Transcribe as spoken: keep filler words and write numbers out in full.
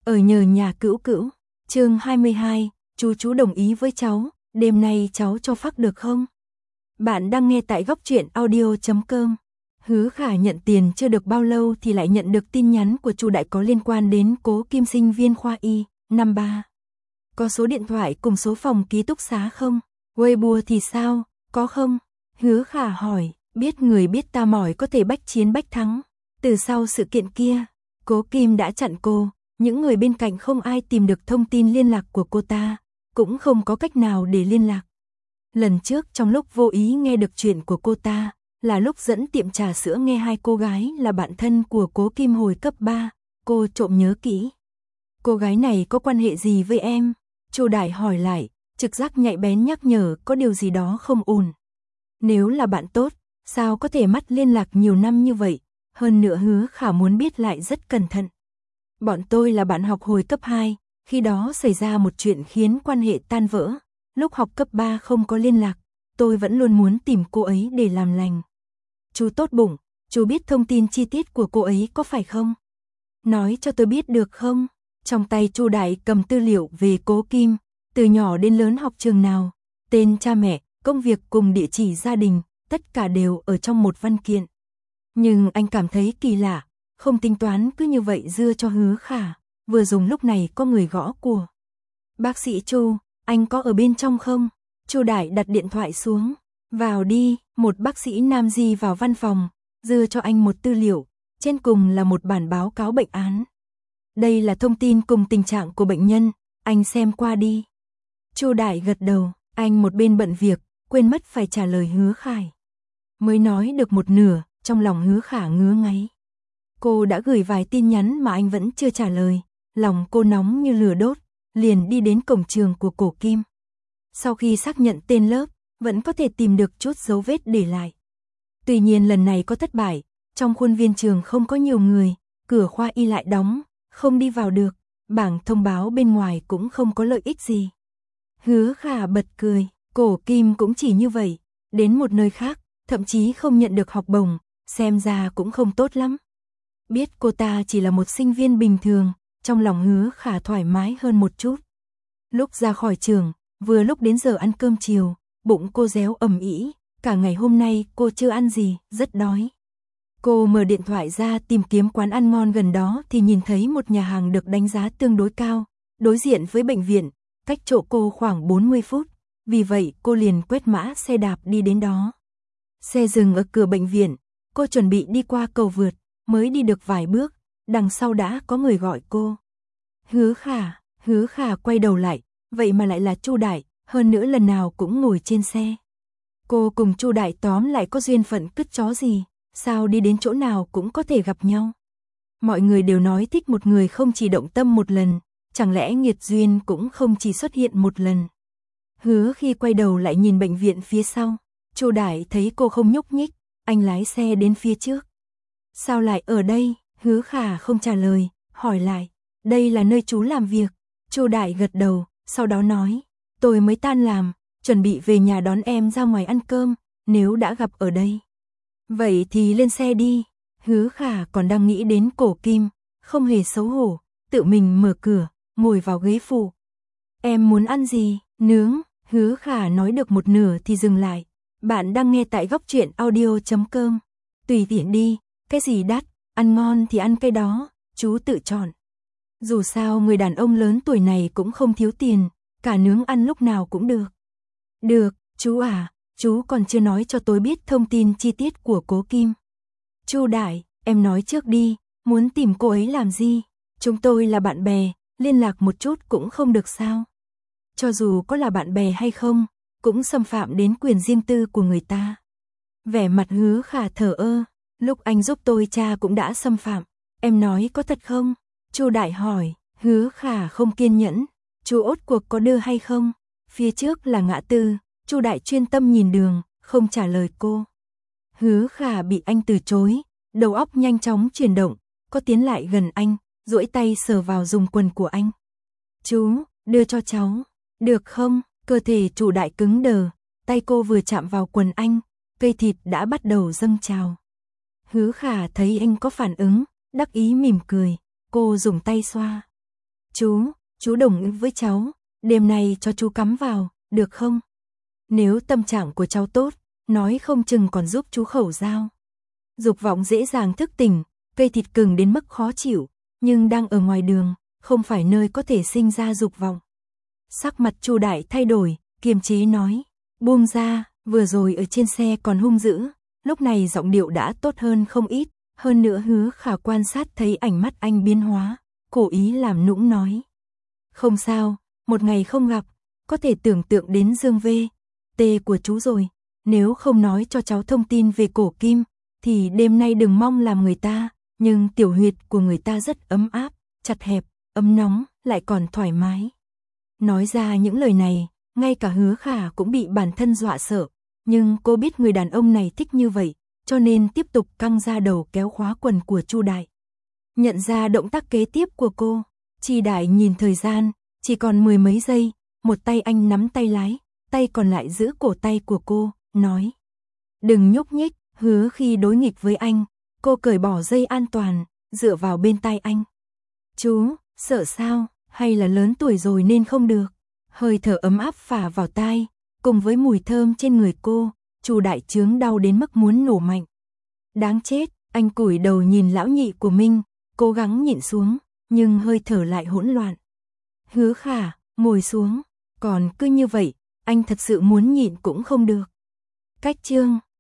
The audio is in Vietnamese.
Ở nhờ nhà cữu cữu, chương hai mươi hai, chú chú đồng ý với cháu, đêm nay cháu cho phác được không? Bạn đang nghe tại góc truyện audio chấm com. Hứa Khả nhận tiền chưa được bao lâu thì lại nhận được tin nhắn của Chu Đại có liên quan đến Cố Kim sinh viên khoa y, năm ba. Có số điện thoại cùng số phòng ký túc xá không? Weibo thì sao, có không? Hứa Khả hỏi, biết người biết ta mỏi có thể bách chiến bách thắng. Từ sau sự kiện kia, Cố Kim đã chặn cô, những người bên cạnh không ai tìm được thông tin liên lạc của cô ta, cũng không có cách nào để liên lạc. Lần trước trong lúc vô ý nghe được chuyện của cô ta, là lúc dẫn tiệm trà sữa nghe hai cô gái là bạn thân của Cố Kim hồi cấp ba, cô trộm nhớ kỹ. Cô gái này có quan hệ gì với em? Chu Đại hỏi lại, trực giác nhạy bén nhắc nhở có điều gì đó không ổn. Nếu là bạn tốt, sao có thể mất liên lạc nhiều năm như vậy? Hơn nữa Hứa Khả muốn biết lại rất cẩn thận. Bọn tôi là bạn học hồi cấp hai, khi đó xảy ra một chuyện khiến quan hệ tan vỡ. Lúc học cấp ba không có liên lạc, tôi vẫn luôn muốn tìm cô ấy để làm lành. Chú tốt bụng, chú biết thông tin chi tiết của cô ấy có phải không? Nói cho tôi biết được không? Trong tay Chu Đại cầm tư liệu về Cố Kim, từ nhỏ đến lớn học trường nào, tên cha mẹ, công việc cùng địa chỉ gia đình, tất cả đều ở trong một văn kiện. Nhưng anh cảm thấy kỳ lạ, không tính toán cứ như vậy dưa cho Hứa Khả, vừa dùng lúc này có người gõ cửa. Bác sĩ Chu, anh có ở bên trong không? Chu Đại đặt điện thoại xuống, vào đi, một bác sĩ nam di vào văn phòng, dưa cho anh một tư liệu, trên cùng là một bản báo cáo bệnh án. Đây là thông tin cùng tình trạng của bệnh nhân, anh xem qua đi. Chu Đại gật đầu, anh một bên bận việc, quên mất phải trả lời Hứa Khải. Mới nói được một nửa, trong lòng Hứa Khả ngứa ngáy. Cô đã gửi vài tin nhắn mà anh vẫn chưa trả lời, lòng cô nóng như lửa đốt, liền đi đến cổng trường của Cố Kim. Sau khi xác nhận tên lớp, vẫn có thể tìm được chút dấu vết để lại. Tuy nhiên lần này có thất bại, trong khuôn viên trường không có nhiều người, cửa khoa y lại đóng, không đi vào được, bảng thông báo bên ngoài cũng không có lợi ích gì. Hứa Khả bật cười, Cố Kim cũng chỉ như vậy, đến một nơi khác, thậm chí không nhận được học bổng, xem ra cũng không tốt lắm. Biết cô ta chỉ là một sinh viên bình thường, trong lòng Hứa Khả thoải mái hơn một chút. Lúc ra khỏi trường, vừa lúc đến giờ ăn cơm chiều, bụng cô réo ầm ĩ, cả ngày hôm nay cô chưa ăn gì, rất đói. Cô mở điện thoại ra tìm kiếm quán ăn ngon gần đó thì nhìn thấy một nhà hàng được đánh giá tương đối cao, đối diện với bệnh viện, cách chỗ cô khoảng bốn mươi phút, vì vậy cô liền quét mã xe đạp đi đến đó. Xe dừng ở cửa bệnh viện, cô chuẩn bị đi qua cầu vượt, mới đi được vài bước, đằng sau đã có người gọi cô. Hứa Khả, Hứa Khả quay đầu lại, vậy mà lại là Chu Đại, hơn nữa lần nào cũng ngồi trên xe. Cô cùng Chu Đại tóm lại có duyên phận cứt chó gì, sao đi đến chỗ nào cũng có thể gặp nhau. Mọi người đều nói thích một người không chỉ động tâm một lần, chẳng lẽ nghiệt duyên cũng không chỉ xuất hiện một lần. Hứa khi quay đầu lại nhìn bệnh viện phía sau, Chu Đại thấy cô không nhúc nhích, anh lái xe đến phía trước. Sao lại ở đây? Hứa Khả không trả lời, hỏi lại, đây là nơi chú làm việc. Chu Đại gật đầu, sau đó nói, tôi mới tan làm, chuẩn bị về nhà đón em ra ngoài ăn cơm, nếu đã gặp ở đây. Vậy thì lên xe đi. Hứa Khả còn đang nghĩ đến Cố Kim, không hề xấu hổ, tự mình mở cửa, ngồi vào ghế phụ. Em muốn ăn gì? Nướng. Hứa Khả nói được một nửa thì dừng lại. Bạn đang nghe tại góc truyện audio chấm com. Tùy tiện đi, cái gì đắt, ăn ngon thì ăn cái đó, chú tự chọn. Dù sao người đàn ông lớn tuổi này cũng không thiếu tiền, cả nướng ăn lúc nào cũng được. Được, chú à, chú còn chưa nói cho tôi biết thông tin chi tiết của Cố Kim. Chu Đại, em nói trước đi, muốn tìm cô ấy làm gì? Chúng tôi là bạn bè, liên lạc một chút cũng không được sao? Cho dù có là bạn bè hay không, cũng xâm phạm đến quyền riêng tư của người ta. Vẻ mặt Hứa Khả thờ ơ, lúc anh giúp tôi cha cũng đã xâm phạm, em nói có thật không? Chu Đại hỏi, Hứa Khả không kiên nhẫn, chú ốt cuộc có đưa hay không? Phía trước là ngã tư, Chu Đại chuyên tâm nhìn đường, không trả lời cô. Hứa Khả bị anh từ chối, đầu óc nhanh chóng chuyển động, có tiến lại gần anh, duỗi tay sờ vào vùng quần của anh. Chú, đưa cho cháu, được không? Cơ thể Chu Đại cứng đờ, tay cô vừa chạm vào quần anh, cây thịt đã bắt đầu dâng trào. Hứa Khả thấy anh có phản ứng, đắc ý mỉm cười, cô dùng tay xoa. Chú, chú đồng ý với cháu, đêm nay cho chú cắm vào, được không? Nếu tâm trạng của cháu tốt, nói không chừng còn giúp chú khẩu dao. Dục vọng dễ dàng thức tỉnh, cây thịt cứng đến mức khó chịu, nhưng đang ở ngoài đường, không phải nơi có thể sinh ra dục vọng. Sắc mặt Chu Đại thay đổi, kiềm chế nói, buông ra, vừa rồi ở trên xe còn hung dữ, lúc này giọng điệu đã tốt hơn không ít, hơn nữa Hứa Khả quan sát thấy ánh mắt anh biến hóa, cố ý làm nũng nói. Không sao, một ngày không gặp, có thể tưởng tượng đến Dương V, T của chú rồi, nếu không nói cho cháu thông tin về cổ kim, thì đêm nay đừng mong làm người ta, nhưng tiểu huyệt của người ta rất ấm áp, chặt hẹp, ấm nóng, lại còn thoải mái. Nói ra những lời này, ngay cả Hứa Khả cũng bị bản thân dọa sợ, nhưng cô biết người đàn ông này thích như vậy, cho nên tiếp tục căng ra đầu kéo khóa quần của Chu Đại. Nhận ra động tác kế tiếp của cô, Chi Đại nhìn thời gian, chỉ còn mười mấy giây, một tay anh nắm tay lái, tay còn lại giữ cổ tay của cô, nói. Đừng nhúc nhích, hứa khi đối nghịch với anh, cô cởi bỏ dây an toàn, dựa vào bên tai anh. Chú, sợ sao, hay là lớn tuổi rồi nên không được? Hơi thở ấm áp phả vào tai, cùng với mùi thơm trên người cô, Chu Đại chướng đau đến mức muốn nổ mạnh. Đáng chết, anh cúi đầu nhìn lão nhị của mình, cố gắng nhịn xuống, nhưng hơi thở lại hỗn loạn. Hứa Khả, ngồi xuống, còn cứ như vậy, anh thật sự muốn nhịn cũng không được. Cách chương